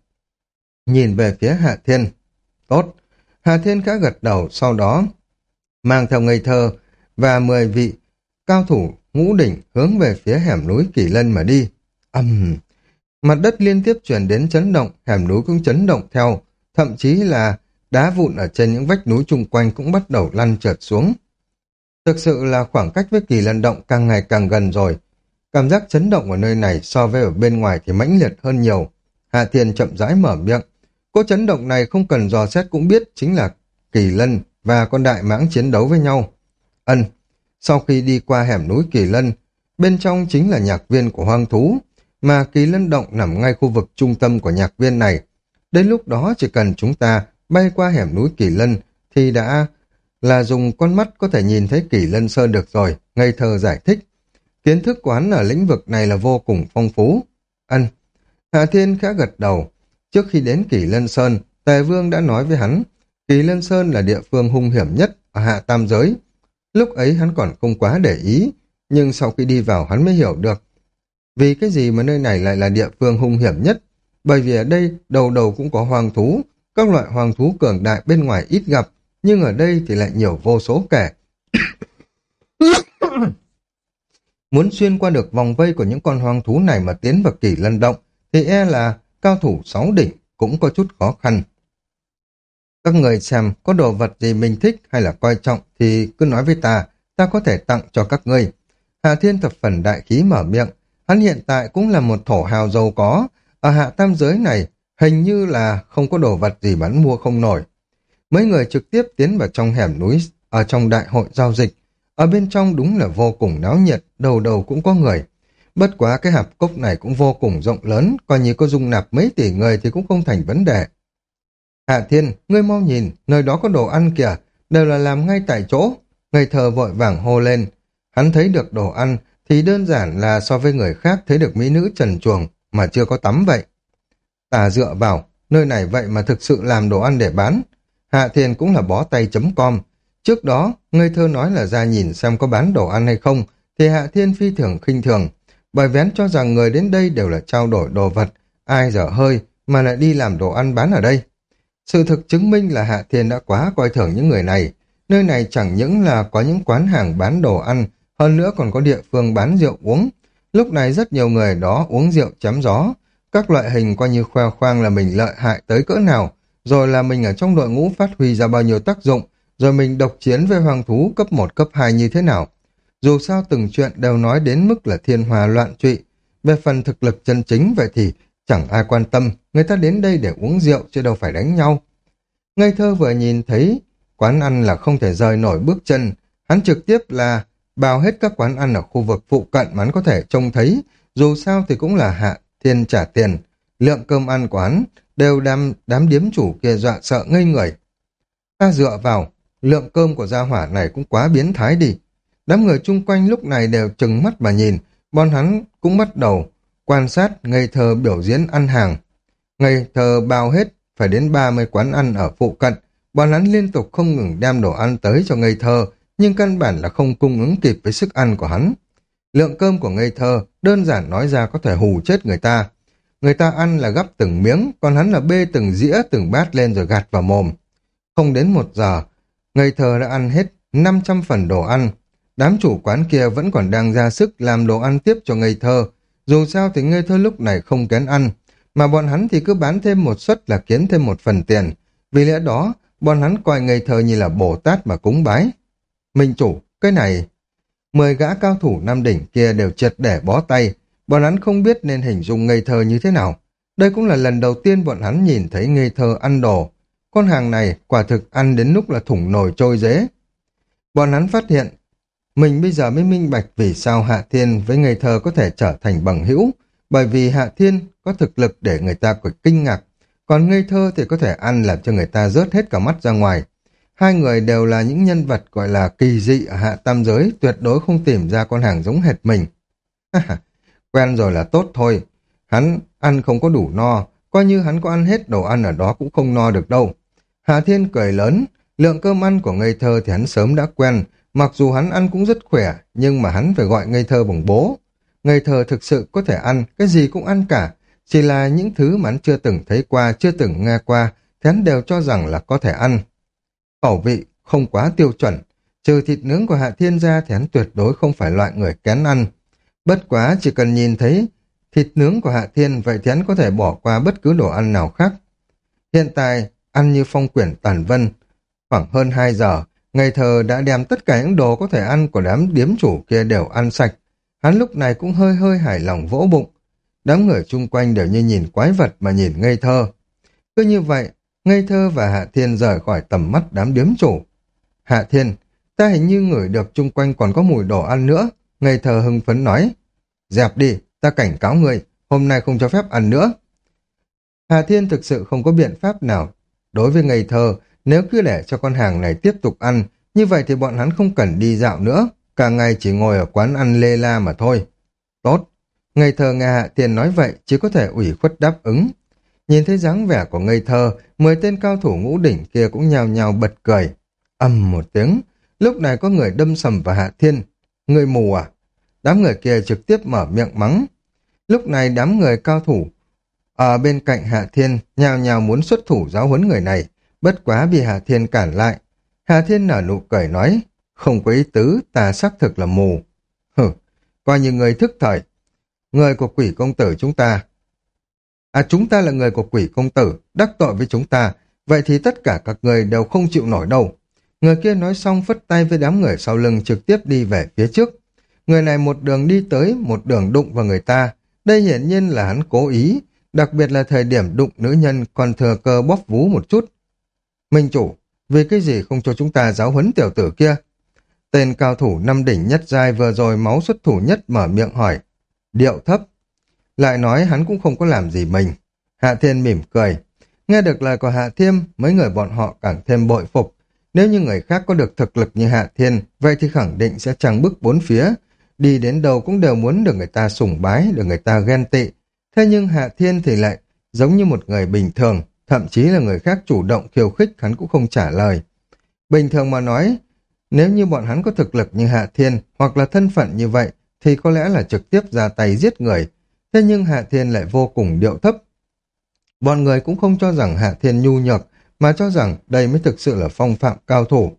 Nhìn về phía Hạ Thiên. Tốt. Hạ Thiên khá gật đầu, sau đó mang theo Ngây Thơ và mười vị cao thủ ngũ đỉnh hướng về phía hẻm núi Kỳ Lân mà đi. Ầm, um, mặt đất liên tiếp chuyển đến chấn động, hẻm núi cũng chấn động theo, thậm chí là đá vụn ở trên những vách núi chung quanh cũng bắt đầu lăn trượt xuống. Thực sự là khoảng cách với Kỳ Lân động càng ngày càng gần rồi. Cảm giác chấn động ở nơi này so với ở bên ngoài thì mãnh liệt hơn nhiều. Hạ Thiên chậm rãi mở miệng. Cô chấn động này không cần dò xét cũng biết chính là Kỳ Lân và con đại mãng chiến đấu với nhau. Ân, sau khi đi qua hẻm núi Kỳ Lân, bên trong chính là nhạc viên của hoang thú, mà Kỳ Lân động nằm ngay khu vực trung tâm của nhạc viên này. Đến lúc đó chỉ cần chúng ta bay qua hẻm núi Kỳ Lân thì đã là dùng con mắt có thể nhìn thấy Kỳ Lân Sơn được rồi, Ngây Thơ giải thích. Kiến thức của hắn ở lĩnh vực này là vô cùng phong phú. Ân, Hạ Thiên khá gật đầu. Trước khi đến Kỳ Lân Sơn, Tề Vương đã nói với hắn, Kỳ Lân Sơn là địa phương hung hiểm nhất ở Hạ Tam Giới. Lúc ấy hắn còn không quá để ý, nhưng sau khi đi vào hắn mới hiểu được. Vì cái gì mà nơi này lại là địa phương hung hiểm nhất? bởi vì ở đây đầu đầu cũng có hoang thú, các loại hoang thú cường đại bên ngoài ít gặp, nhưng ở đây thì lại nhiều vô số kể. Muốn xuyên qua được vòng vây của những con hoang thú này mà tiến vào Kỳ Lân Động thì e là cao thủ sáu đỉnh cũng có chút khó khăn. Các người xem có đồ vật gì mình thích hay là coi trọng thì cứ nói với ta, ta có thể tặng cho các ngươi. Hạ Thiên thập phần đại khí mở miệng, hắn hiện tại cũng là một thổ hào giàu có, ở hạ tam giới này hình như là không có đồ vật gì bán mua không nổi. Mấy người trực tiếp tiến vào trong hẻm núi ở trong đại hội giao dịch, ở bên trong đúng là vô cùng náo nhiệt, đầu đầu cũng có người. Bất quá cái hạp cốc này cũng vô cùng rộng lớn, coi như có dung nạp mấy tỷ người thì cũng không thành vấn đề. Hạ Thiên, ngươi mau nhìn, nơi đó có đồ ăn kìa, đều là làm ngay tại chỗ. Ngây thơ vội vàng hô lên. Hắn thấy được đồ ăn thì đơn giản là so với người khác thấy được mỹ nữ trần truồng mà chưa có tắm vậy. Ta dựa vào, nơi này vậy mà thực sự làm đồ ăn để bán. Hạ Thiên cũng là bó tay chấm com. Trước đó, ngây thơ nói là ra nhìn xem có bán đồ ăn hay không, thì Hạ Thiên phi thường khinh thường, bởi vén cho rằng người đến đây đều là trao đổi đồ vật, ai dở hơi mà lại đi làm đồ ăn bán ở đây. Sự thực chứng minh là Hạ Thiên đã quá coi thường những người này. Nơi này chẳng những là có những quán hàng bán đồ ăn, hơn nữa còn có địa phương bán rượu uống. Lúc này rất nhiều người đó uống rượu chém gió, các loại hình coi như khoe khoang là mình lợi hại tới cỡ nào, rồi là mình ở trong đội ngũ phát huy ra bao nhiêu tác dụng, rồi mình độc chiến với hoàng thú cấp một cấp hai như thế nào. Dù sao từng chuyện đều nói đến mức là thiên hòa loạn trụy. Về phần thực lực chân chính vậy thì chẳng ai quan tâm, người ta đến đây để uống rượu chứ đâu phải đánh nhau. Ngây thơ vừa nhìn thấy quán ăn là không thể rời nổi bước chân, hắn trực tiếp là bao hết các quán ăn ở khu vực phụ cận mà hắn có thể trông thấy, dù sao thì cũng là Hạ Thiên trả tiền. Lượng cơm ăn của hắn đều đám, đám điếm chủ kia dọa sợ ngây người. Ta dựa vào, lượng cơm của gia hỏa này cũng quá biến thái đi. Đám người chung quanh lúc này đều trừng mắt mà nhìn, bọn hắn cũng bắt đầu quan sát ngây thơ biểu diễn ăn hàng. Ngây thơ bao hết phải đến ba mươi quán ăn ở phụ cận, bọn hắn liên tục không ngừng đem đồ ăn tới cho ngây thơ, nhưng căn bản là không cung ứng kịp với sức ăn của hắn. Lượng cơm của ngây thơ đơn giản nói ra có thể hù chết người ta. Người ta ăn là gắp từng miếng, còn hắn là bê từng dĩa từng bát lên rồi gạt vào mồm. Không đến một giờ, ngây thơ đã ăn hết năm trăm phần đồ ăn. Đám chủ quán kia vẫn còn đang ra sức làm đồ ăn tiếp cho ngây thơ. Dù sao thì ngây thơ lúc này không kén ăn, mà bọn hắn thì cứ bán thêm một suất là kiếm thêm một phần tiền. Vì lẽ đó, bọn hắn coi ngây thơ như là Bồ Tát mà cúng bái. Minh chủ, cái này... Mười gã cao thủ Nam đỉnh kia đều triệt để bó tay, bọn hắn không biết nên hình dung ngây thơ như thế nào. Đây cũng là lần đầu tiên bọn hắn nhìn thấy ngây thơ ăn đồ. Con hàng này quả thực ăn đến lúc là thủng nồi trôi dế. Bọn hắn phát hiện, mình bây giờ mới minh bạch vì sao Hạ Thiên với ngây thơ có thể trở thành bằng hữu, bởi vì Hạ Thiên có thực lực để người ta phải kinh ngạc, còn ngây thơ thì có thể ăn làm cho người ta rớt hết cả mắt ra ngoài. Hai người đều là những nhân vật gọi là kỳ dị ở hạ tam giới, tuyệt đối không tìm ra con hàng giống hệt mình. Quen rồi là tốt thôi. Hắn ăn không có đủ no, coi như hắn có ăn hết đồ ăn ở đó cũng không no được đâu. Hạ Thiên cười lớn, lượng cơm ăn của ngây thơ thì hắn sớm đã quen, mặc dù hắn ăn cũng rất khỏe, nhưng mà hắn phải gọi ngây thơ bằng bố. Ngây thơ thực sự có thể ăn, cái gì cũng ăn cả, chỉ là những thứ mà hắn chưa từng thấy qua, chưa từng nghe qua, thì hắn đều cho rằng là có thể ăn. Khẩu vị không quá tiêu chuẩn, trừ thịt nướng của Hạ Thiên ra thì hắn tuyệt đối không phải loại người kén ăn. Bất quá chỉ cần nhìn thấy thịt nướng của Hạ Thiên vậy thì hắn có thể bỏ qua bất cứ đồ ăn nào khác. Hiện tại, ăn như phong quyển tàn vân, khoảng hơn hai giờ, ngây thơ đã đem tất cả những đồ có thể ăn của đám điếm chủ kia đều ăn sạch. Hắn lúc này cũng hơi hơi hài lòng vỗ bụng. Đám người chung quanh đều như nhìn quái vật mà nhìn ngây thơ. Cứ như vậy, ngây thơ và Hạ Thiên rời khỏi tầm mắt đám điếm chủ. Hạ Thiên, ta hình như ngửi được chung quanh còn có mùi đồ ăn nữa. Ngây thơ hưng phấn nói. Dẹp đi, ta cảnh cáo người, hôm nay không cho phép ăn nữa. Hạ Thiên thực sự không có biện pháp nào. Đối với ngây thơ, nếu cứ để cho con hàng này tiếp tục ăn, như vậy thì bọn hắn không cần đi dạo nữa, cả ngày chỉ ngồi ở quán ăn lê la mà thôi. Tốt, ngây thơ nghe Hạ Thiên nói vậy, chỉ có thể ủy khuất đáp ứng. Nhìn thấy dáng vẻ của ngây thơ, mười tên cao thủ ngũ đỉnh kia cũng nhào nhào bật cười. Ầm một tiếng, lúc này có người đâm sầm vào Hạ Thiên. Người mù à? Đám người kia trực tiếp mở miệng mắng. Lúc này đám người cao thủ Ở bên cạnh Hạ Thiên, nhào nhào muốn xuất thủ giáo huấn người này, bất quá bị Hạ Thiên cản lại. Hạ Thiên nở nụ cười nói, không có ý tứ, ta xác thực là mù. Hừ, coi như người thức thời. Người của quỷ công tử chúng ta. À chúng ta là người của quỷ công tử, đắc tội với chúng ta, vậy thì tất cả các người đều không chịu nổi đâu. Người kia nói xong phất tay với đám người sau lưng trực tiếp đi về phía trước. Người này một đường đi tới, một đường đụng vào người ta. Đây hiển nhiên là hắn cố ý, đặc biệt là thời điểm đụng nữ nhân còn thừa cơ bóp vú một chút. Minh chủ, vì cái gì không cho chúng ta giáo huấn tiểu tử kia? Tên cao thủ năm đỉnh nhất giai vừa rồi máu xuất thủ nhất mở miệng hỏi. Điệu thấp. Lại nói hắn cũng không có làm gì mình. Hạ Thiên mỉm cười. Nghe được lời của Hạ Thiêm, mấy người bọn họ càng thêm bội phục. Nếu như người khác có được thực lực như Hạ Thiên, vậy thì khẳng định sẽ trăng bức bốn phía. Đi đến đâu cũng đều muốn được người ta sủng bái, được người ta ghen tị. Thế nhưng Hạ Thiên thì lại giống như một người bình thường, thậm chí là người khác chủ động khiêu khích hắn cũng không trả lời. Bình thường mà nói, nếu như bọn hắn có thực lực như Hạ Thiên hoặc là thân phận như vậy, thì có lẽ là trực tiếp ra tay giết người. Thế nhưng Hạ Thiên lại vô cùng điệu thấp. Bọn người cũng không cho rằng Hạ Thiên nhu nhược, mà cho rằng đây mới thực sự là phong phạm cao thủ.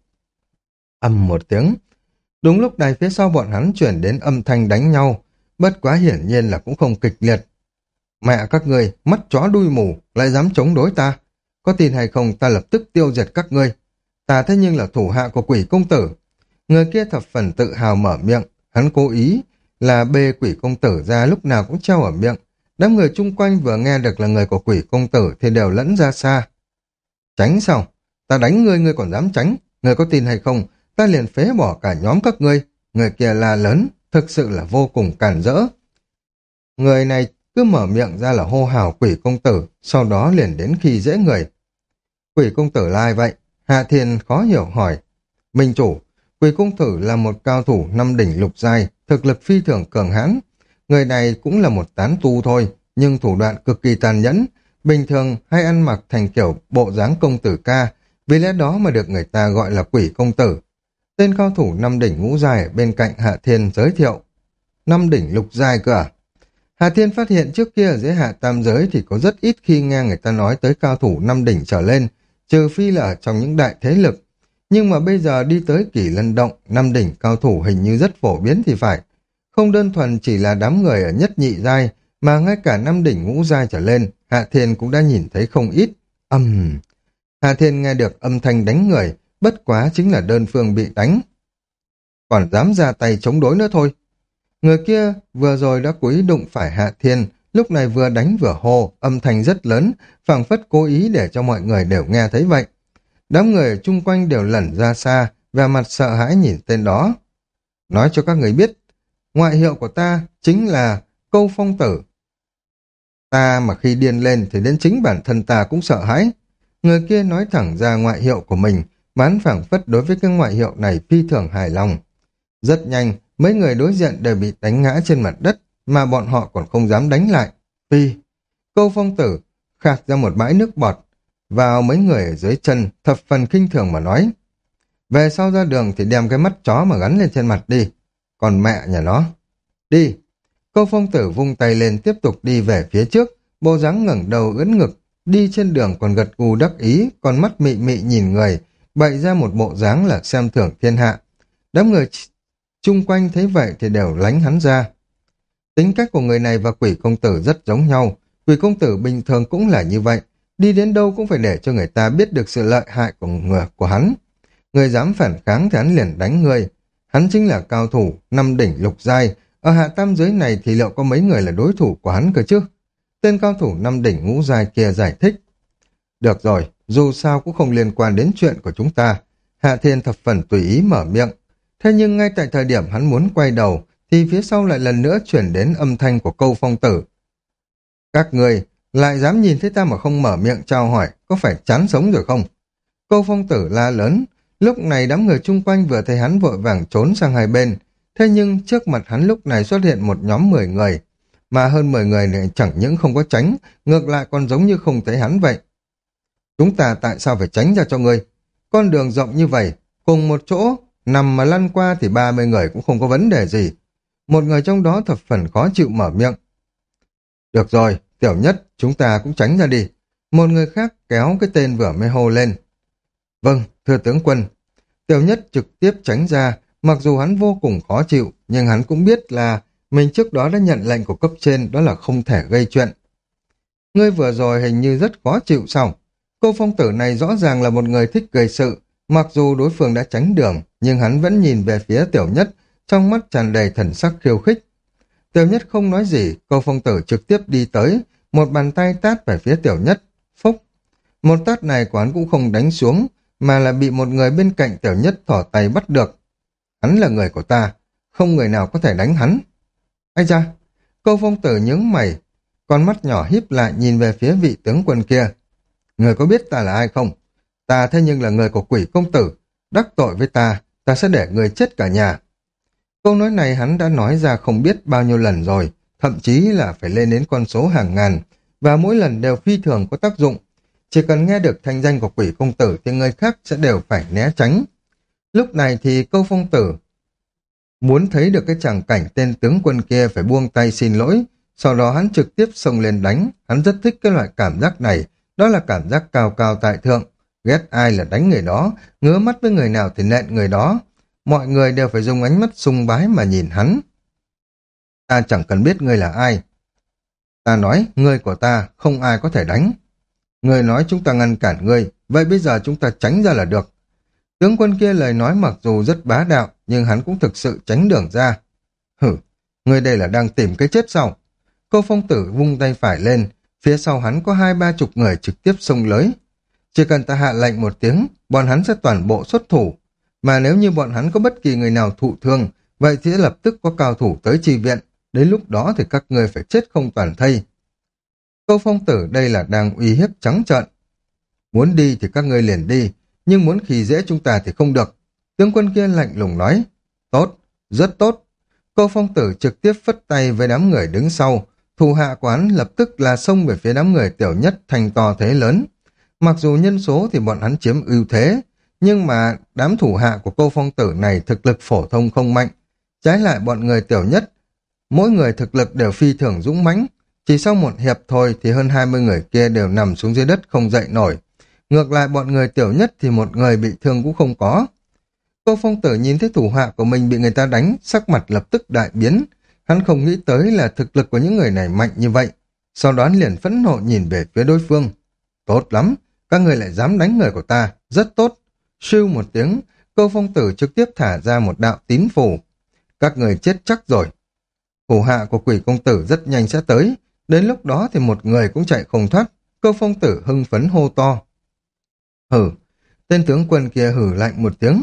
Ầm một tiếng. Đúng lúc này phía sau bọn hắn chuyển đến âm thanh đánh nhau, bất quá hiển nhiên là cũng không kịch liệt. Mẹ các ngươi, mắt chó đuôi mù, lại dám chống đối ta. Có tin hay không ta lập tức tiêu diệt các ngươi. Ta thế nhưng là thủ hạ của quỷ công tử. Người kia thập phần tự hào mở miệng, hắn cố ý là bê quỷ công tử ra lúc nào cũng treo ở miệng. Đám người chung quanh vừa nghe được là người của quỷ công tử thì đều lẫn ra xa. Tránh sao? Ta đánh ngươi, ngươi còn dám tránh. Ngươi có tin hay không? Ta liền phế bỏ cả nhóm các ngươi. Người kia la lớn, thực sự là vô cùng cản rỡ. Người này cứ mở miệng ra là hô hào quỷ công tử, sau đó liền đến khi dễ người. Quỷ công tử là ai vậy? Hạ Thiên khó hiểu hỏi. Minh chủ, quỷ công tử là một cao thủ năm đỉnh lục giai, thực lực phi thường cường hãn. Người này cũng là một tán tu thôi, nhưng thủ đoạn cực kỳ tàn nhẫn, bình thường hay ăn mặc thành kiểu bộ dáng công tử ca, vì lẽ đó mà được người ta gọi là quỷ công tử. Tên cao thủ năm đỉnh ngũ giai bên cạnh Hạ Thiên giới thiệu. Năm đỉnh lục giai cơ à? Hạ Thiên phát hiện trước kia ở dưới hạ tam giới thì có rất ít khi nghe người ta nói tới cao thủ năm đỉnh trở lên, trừ phi là ở trong những đại thế lực. Nhưng mà bây giờ đi tới Kỳ Lân Động, năm đỉnh cao thủ hình như rất phổ biến thì phải. Không đơn thuần chỉ là đám người ở nhất nhị giai, mà ngay cả năm đỉnh ngũ giai trở lên, Hạ Thiên cũng đã nhìn thấy không ít. Âm... Uhm. Hạ Thiên nghe được âm thanh đánh người, bất quá chính là đơn phương bị đánh. Còn dám ra tay chống đối nữa thôi. Người kia vừa rồi đã cố ý đụng phải Hạ Thiên, lúc này vừa đánh vừa hô, âm thanh rất lớn, phảng phất cố ý để cho mọi người đều nghe thấy vậy. Đám người ở chung quanh đều lẩn ra xa, vẻ mặt sợ hãi nhìn tên đó. Nói cho các người biết, ngoại hiệu của ta chính là Câu Phong Tử. Ta mà khi điên lên thì đến chính bản thân ta cũng sợ hãi. Người kia nói thẳng ra ngoại hiệu của mình, bán phảng phất đối với cái ngoại hiệu này phi thường hài lòng. Rất nhanh, mấy người đối diện đều bị đánh ngã trên mặt đất, mà bọn họ còn không dám đánh lại. Phi, Câu Phong Tử khạc ra một bãi nước bọt, vào mấy người ở dưới chân, thập phần khinh thường mà nói. Về sau ra đường thì đem cái mắt chó mà gắn lên trên mặt đi, còn mẹ nhà nó. Đi! Câu Phong Tử vung tay lên tiếp tục đi về phía trước, bộ dáng ngẩng đầu ưỡn ngực, đi trên đường còn gật gù đắc ý, còn mắt mị mị nhìn người, bậy ra một bộ dáng là xem thưởng thiên hạ. Đám người chung quanh thấy vậy thì đều lánh hắn ra. Tính cách của người này và quỷ công tử rất giống nhau, quỷ công tử bình thường cũng là như vậy, đi đến đâu cũng phải để cho người ta biết được sự lợi hại của người của hắn. Người dám phản kháng thì hắn liền đánh người. Hắn chính là cao thủ, năm đỉnh lục giai, ở hạ tam giới này thì liệu có mấy người là đối thủ của hắn cơ chứ? Tên cao thủ năm đỉnh ngũ giai kia giải thích. Được rồi, dù sao cũng không liên quan đến chuyện của chúng ta. Hạ Thiên thập phần tùy ý mở miệng. Thế nhưng ngay tại thời điểm hắn muốn quay đầu, thì phía sau lại lần nữa chuyển đến âm thanh của Câu Phong Tử. Các người lại dám nhìn thấy ta mà không mở miệng chào hỏi, có phải chán sống rồi không? Câu Phong Tử la lớn. Lúc này đám người chung quanh vừa thấy hắn vội vàng trốn sang hai bên. Thế nhưng trước mặt hắn lúc này xuất hiện một nhóm mười người. Mà hơn mười người này chẳng những không có tránh, ngược lại còn giống như không thấy hắn vậy. Chúng ta tại sao phải tránh ra cho ngươi? Con đường rộng như vậy, cùng một chỗ, nằm mà lăn qua thì ba mươi người cũng không có vấn đề gì. Một người trong đó thập phần khó chịu mở miệng. Được rồi, Tiểu Nhất, chúng ta cũng tránh ra đi. Một người khác kéo cái tên vừa mới hô lên. Vâng, thưa tướng quân. Tiểu Nhất trực tiếp tránh ra, mặc dù hắn vô cùng khó chịu, nhưng hắn cũng biết là mình trước đó đã nhận lệnh của cấp trên, đó là không thể gây chuyện. Ngươi vừa rồi hình như rất khó chịu sao? Cô phong tử này rõ ràng là một người thích gây sự, mặc dù đối phương đã tránh đường, nhưng hắn vẫn nhìn về phía Tiểu Nhất, trong mắt tràn đầy thần sắc khiêu khích. Tiểu Nhất không nói gì, cô phong tử trực tiếp đi tới, một bàn tay tát về phía Tiểu Nhất, phúc. Một tát này của hắn cũng không đánh xuống, mà là bị một người bên cạnh Tiểu Nhất thỏ tay bắt được. Hắn là người của ta, không người nào có thể đánh hắn. Ây da, cô phong tử nhướng mày, con mắt nhỏ híp lại nhìn về phía vị tướng quân kia. Người có biết ta là ai không? Ta thế nhưng là người của Quỷ công tử, đắc tội với ta, ta sẽ để người chết cả nhà. Câu nói này hắn đã nói ra không biết bao nhiêu lần rồi, thậm chí là phải lên đến con số hàng ngàn, và mỗi lần đều phi thường có tác dụng. Chỉ cần nghe được thanh danh của Quỷ công tử thì người khác sẽ đều phải né tránh. Lúc này thì câu phong tử muốn thấy được cái tràng cảnh tên tướng quân kia phải buông tay xin lỗi, sau đó hắn trực tiếp xông lên đánh. Hắn rất thích cái loại cảm giác này, đó là cảm giác cao cao tại thượng, ghét ai là đánh người đó, ngứa mắt với người nào thì nện người đó. Mọi người đều phải dùng ánh mắt sùng bái mà nhìn hắn. Ta chẳng cần biết ngươi là ai. Ta nói, ngươi của ta không ai có thể đánh. Ngươi nói chúng ta ngăn cản ngươi, vậy bây giờ chúng ta tránh ra là được. Tướng quân kia lời nói mặc dù rất bá đạo, nhưng hắn cũng thực sự tránh đường ra. Hử, ngươi đây là đang tìm cái chết sao? Cô phong tử vung tay phải lên, phía sau hắn có hai ba chục người trực tiếp xông lưới. Chỉ cần ta hạ lệnh một tiếng, bọn hắn sẽ toàn bộ xuất thủ. Mà nếu như bọn hắn có bất kỳ người nào thụ thương, vậy thì sẽ lập tức có cao thủ tới chi viện. Đến lúc đó thì các ngươi phải chết không toàn thây. Câu phong tử đây là đang uy hiếp trắng trợn. Muốn đi thì các ngươi liền đi, nhưng muốn khi dễ chúng ta thì không được. Tướng quân kia lạnh lùng nói. Tốt, rất tốt. Câu phong tử trực tiếp phất tay với đám người đứng sau. Thủ hạ quán lập tức là xông về phía đám người Tiểu Nhất thành to thế lớn. Mặc dù nhân số thì bọn hắn chiếm ưu thế, nhưng mà đám thủ hạ của cô phong tử này thực lực phổ thông không mạnh. Trái lại bọn người Tiểu Nhất, mỗi người thực lực đều phi thường dũng mãnh. Chỉ sau một hiệp thôi thì hơn hai mươi người kia đều nằm xuống dưới đất không dậy nổi. Ngược lại bọn người Tiểu Nhất thì một người bị thương cũng không có. Cô phong tử nhìn thấy thủ hạ của mình bị người ta đánh, sắc mặt lập tức đại biến. Hắn không nghĩ tới là thực lực của những người này mạnh như vậy. Sau đó liền phẫn nộ nhìn về phía đối phương. Tốt lắm, các người lại dám đánh người của ta, rất tốt. Sưu một tiếng, Câu phong tử trực tiếp thả ra một đạo tín phù. Các người chết chắc rồi. Thủ hạ của Quỷ công tử rất nhanh sẽ tới. Đến lúc đó thì một người cũng chạy không thoát. Câu phong tử hưng phấn hô to. Hử, tên tướng quân kia hử lạnh một tiếng.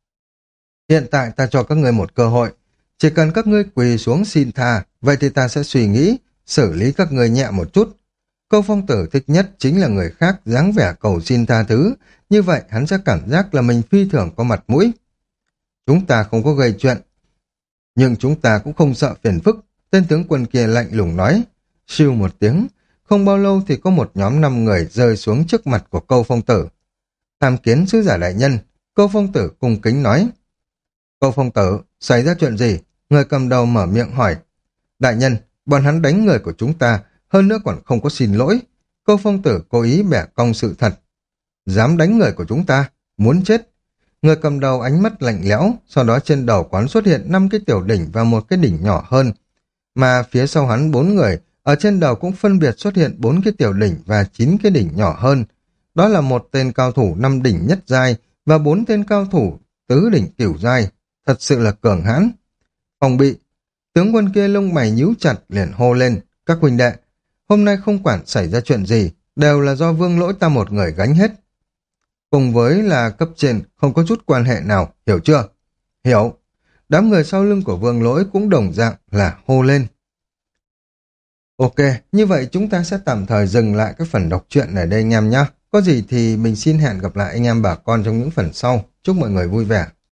Hiện tại ta cho các ngươi một cơ hội. Chỉ cần các ngươi quỳ xuống xin tha, vậy thì ta sẽ suy nghĩ, xử lý các ngươi nhẹ một chút. Câu phong tử thích nhất chính là người khác dáng vẻ cầu xin tha thứ, như vậy hắn sẽ cảm giác là mình phi thường có mặt mũi. Chúng ta không có gây chuyện, nhưng chúng ta cũng không sợ phiền phức, tên tướng quân kia lạnh lùng nói. Siêu một tiếng, không bao lâu thì có một nhóm năm người rơi xuống trước mặt của câu phong tử. Tham kiến sứ giả đại nhân, câu phong tử cung kính nói. Câu phong tử, xảy ra chuyện gì? Người cầm đầu mở miệng hỏi. Đại nhân, bọn hắn đánh người của chúng ta, hơn nữa còn không có xin lỗi. Câu phong tử cố ý bẻ cong sự thật. Dám đánh người của chúng ta, muốn chết. Người cầm đầu ánh mắt lạnh lẽo, sau đó trên đầu quán xuất hiện năm cái tiểu đỉnh và một cái đỉnh nhỏ hơn. Mà phía sau hắn bốn người, ở trên đầu cũng phân biệt xuất hiện bốn cái tiểu đỉnh và chín cái đỉnh nhỏ hơn. Đó là một tên cao thủ năm đỉnh nhất giai và bốn tên cao thủ tứ đỉnh tiểu giai. Thật sự là cường hãn. Phòng bị, tướng quân kia lông mày nhíu chặt liền hô lên. Các huynh đệ, hôm nay không quản xảy ra chuyện gì, đều là do vương lỗi ta một người gánh hết. Cùng với là cấp trên không có chút quan hệ nào, hiểu chưa? Hiểu. Đám người sau lưng của vương lỗi cũng đồng dạng là hô lên. Ok, như vậy chúng ta sẽ tạm thời dừng lại cái phần đọc truyện ở đây anh em nhé. Có gì thì mình xin hẹn gặp lại anh em bà con trong những phần sau. Chúc mọi người vui vẻ.